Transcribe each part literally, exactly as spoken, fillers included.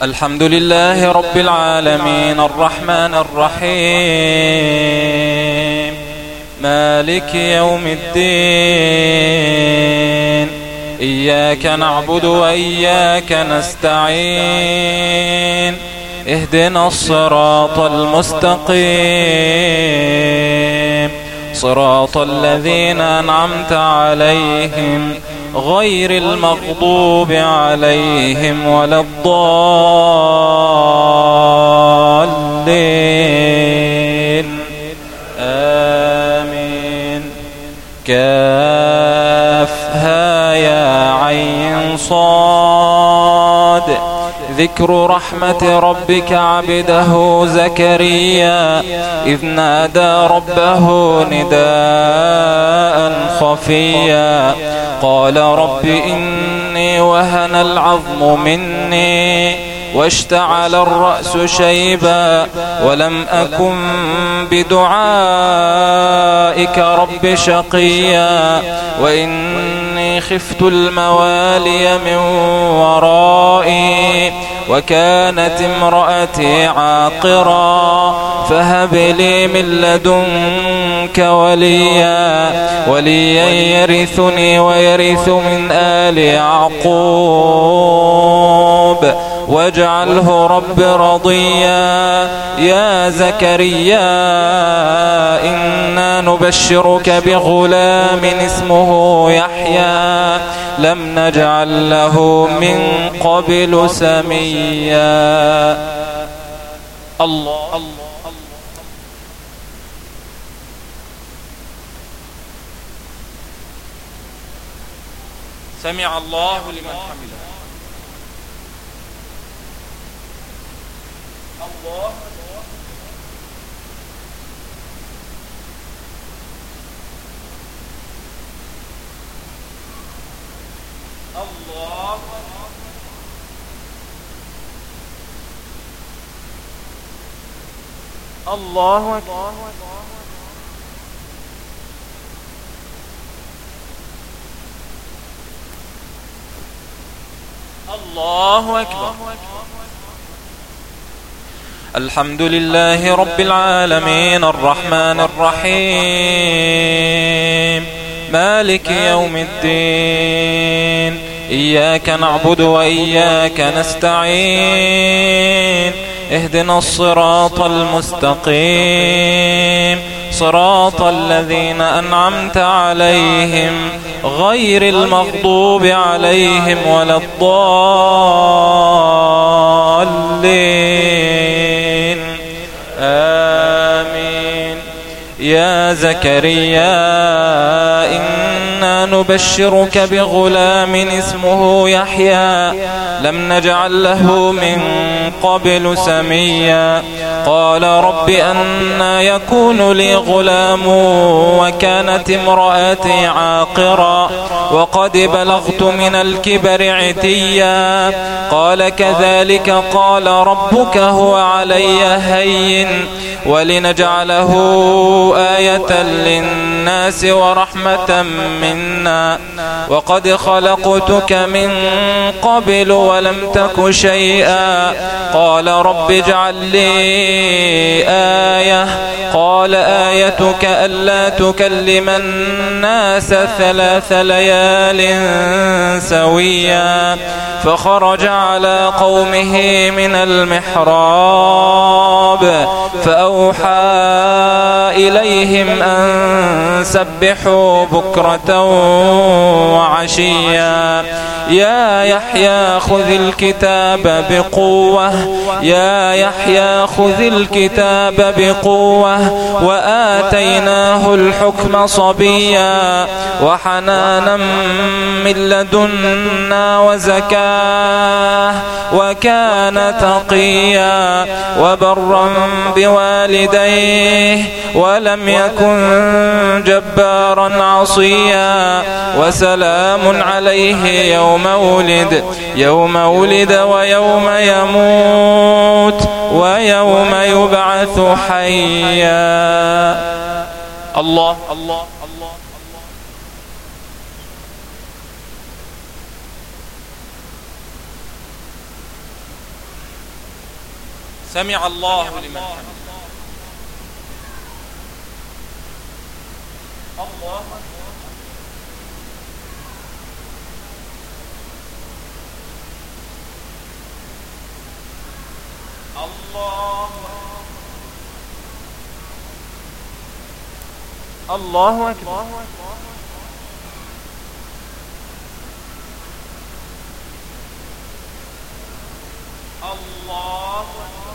الحمد لله رب العالمين الرحمن الرحيم مالك يوم الدين إياك نعبد وإياك نستعين اهدنا الصراط المستقيم صراط الذين أنعمت عليهم غير المغضوب عليهم ولا الضالين آمين. كافها يا عين صاد ذكر رحمة ربك عبده زكريا إذ نادى ربه نداء خفيا قال رب إني وهن العظم مني واشتعل الرأس شيبا ولم أكن بدعائك رب شقيا وإني خفت الموالي من ورائي وكانت امرأتي عاقرا فهب لي من لدنك وليا وليا يرثني ويرث من آل يعقوب واجعله رب رضيا. يا زكريا إنا نبشرك بغلام اسمه يحيى لم نجعل له من قبل سميا. الله سمع الله لمن حمده. الله الله الله أكبر. الله أكبر. الحمد لله رب العالمين الرحمن الرحيم مالك يوم الدين إياك نعبد وإياك نستعين اهدنا الصراط المستقيم صراط الذين أنعمت عليهم غير المغضوب عليهم ولا الضالين آمين. يا زكريا إنا نبشرك بغلام اسمه يحيى لم نجعل له من قبل سميا قال رب أنى يكون لي غلام وكانت امرأتي عاقرا وقد بلغت من الكبر عتيا قال كذلك قال ربك هو علي هين ولنجعله آية للناس ورحمة منا وقد خلقتك من قبل ولم تك شيئا قال رب اجعل لي آية قال آيتك ألا تكلم الناس ثلاث ليال سويا فخرج على قومه من المحراب فأوحى إليهم أن سبحوا بكرة وعشيا. يا يحيى خذ الكتاب بقوة يا يحيى خذ الكتاب بقوة وآتيناه الحكم صبيا وحنانا من لدنا وزكاة وكان تقيا وبرا بوالديه ولم يكن جبارا عصيا وسلام عليه يوم ولد يوم ولد ويوم يموت ويوم يبعث حيا. الله الله الله سمع الله لمن حمده. الله الله أكبر. الله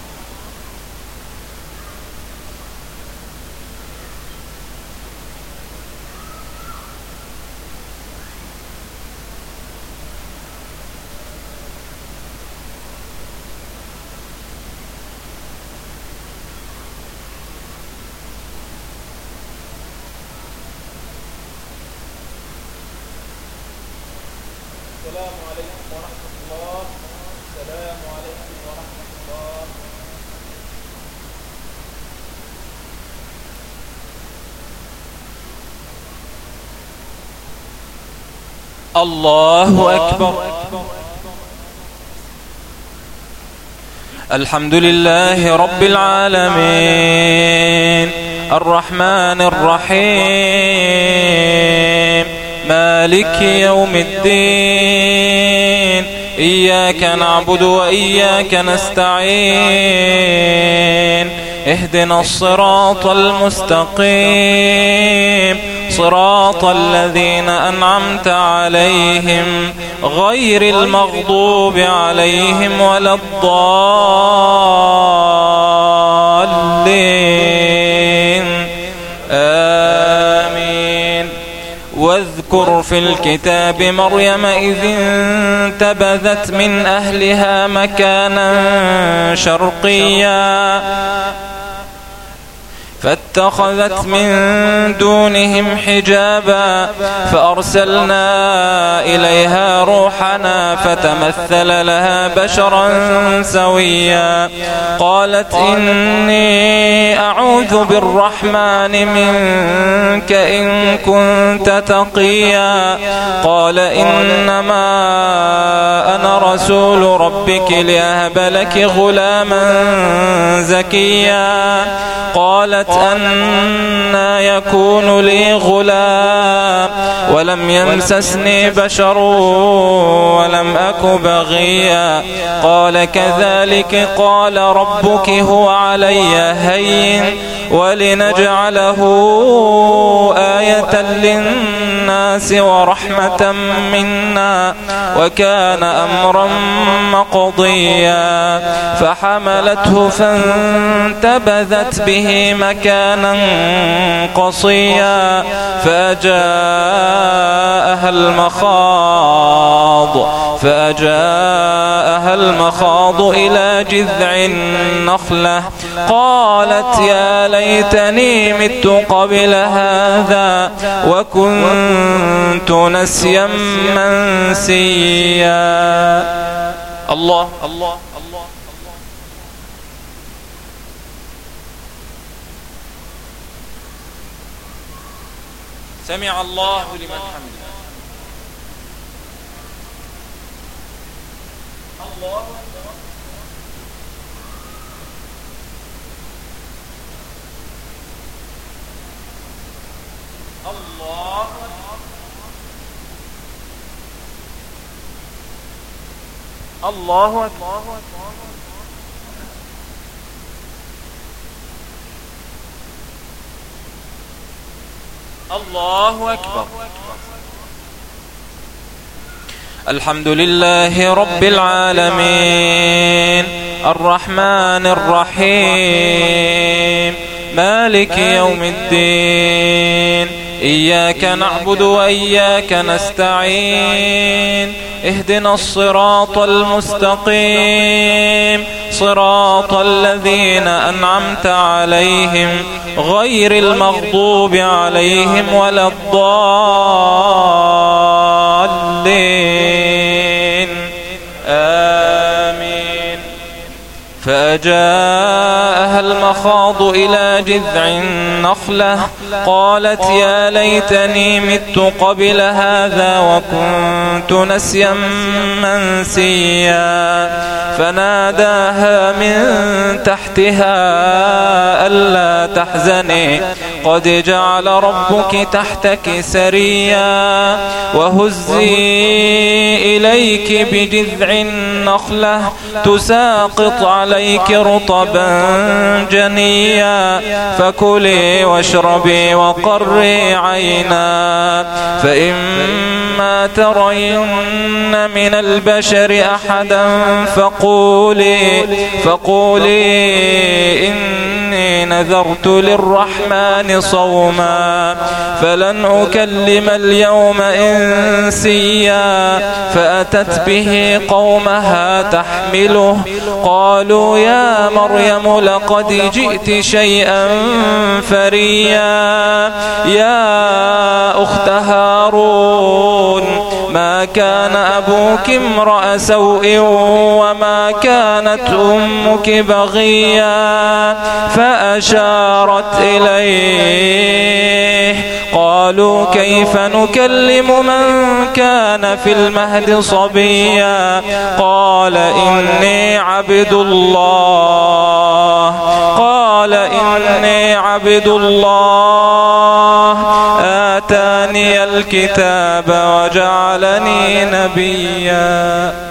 السلام عليكم ورحمة الله. السلام عليكم ورحمة الله. الله أكبر. الحمد لله رب العالمين الرحمن الرحيم مالك يوم الدين إياك نعبد وإياك نستعين اهدنا الصراط المستقيم صراط الذين أنعمت عليهم غير المغضوب عليهم ولا الضالين آمين. واذكر في الكتاب مريم إذ انتبذت من أهلها مكانا شرقيا فاتخذت من دونهم حجابا فأرسلنا إليها روحنا فتمثل لها بشرا سويا قالت إني أعوذ بالرحمن منك إن كنت تقيا قال إنما أنا رسول ربك لأهب لك غلاما زكيا قالت أنى يكون لي غلام ولم يمسسني بشر ولم أك بغيا قال كذلك قال ربك هو علي هين ولنجعله آية للناس ورحمة منا وكان أمرا مقضيا فحملته فانتبذت به مكانا قصيا فأجاءها المخاض فأجاءها المخاض إلى جذع النخلة قالت يا ليتني مت قبل هذا وكنت نسيا منسيا. الله الله الله. سمع الله لمن حمده. الله الله الله أكبر. الله أكبر. الحمد لله رب العالمين الرحمن الرحيم مالك يوم الدين إياك نعبد وإياك نستعين اهدنا الصراط المستقيم صراط الذين أنعمت عليهم غير المغضوب عليهم ولا الضالين آمين. فأجاءها المخاض إلى جذع النخلة قالت يا ليتني مت قبل هذا وكنت نسيا منسيا فناداها من تحتها ألا تحزني قد جعل ربك تحتك سريا وهزي إليك بجذع النخلة تساقط عليك رطبا جنيا فكلي واشربي وقري عينا فإما ترين من البشر أحدا فقولي فقولي إني نذرت للرحمن صوما فلن أكلم اليوم إنسيا فأتت به قومها تحمله قالوا يا مريم لقد جئت شيئا فريا يا أخت هارون ما كان أبوك امرأ سوء وما كانت أمك بغيا فأشارت إليه قالوا كيف نكلم من كان في المهد صبيا قال إني عبد الله قال إني عبد الله آتاني الكتاب وجعلني نبيا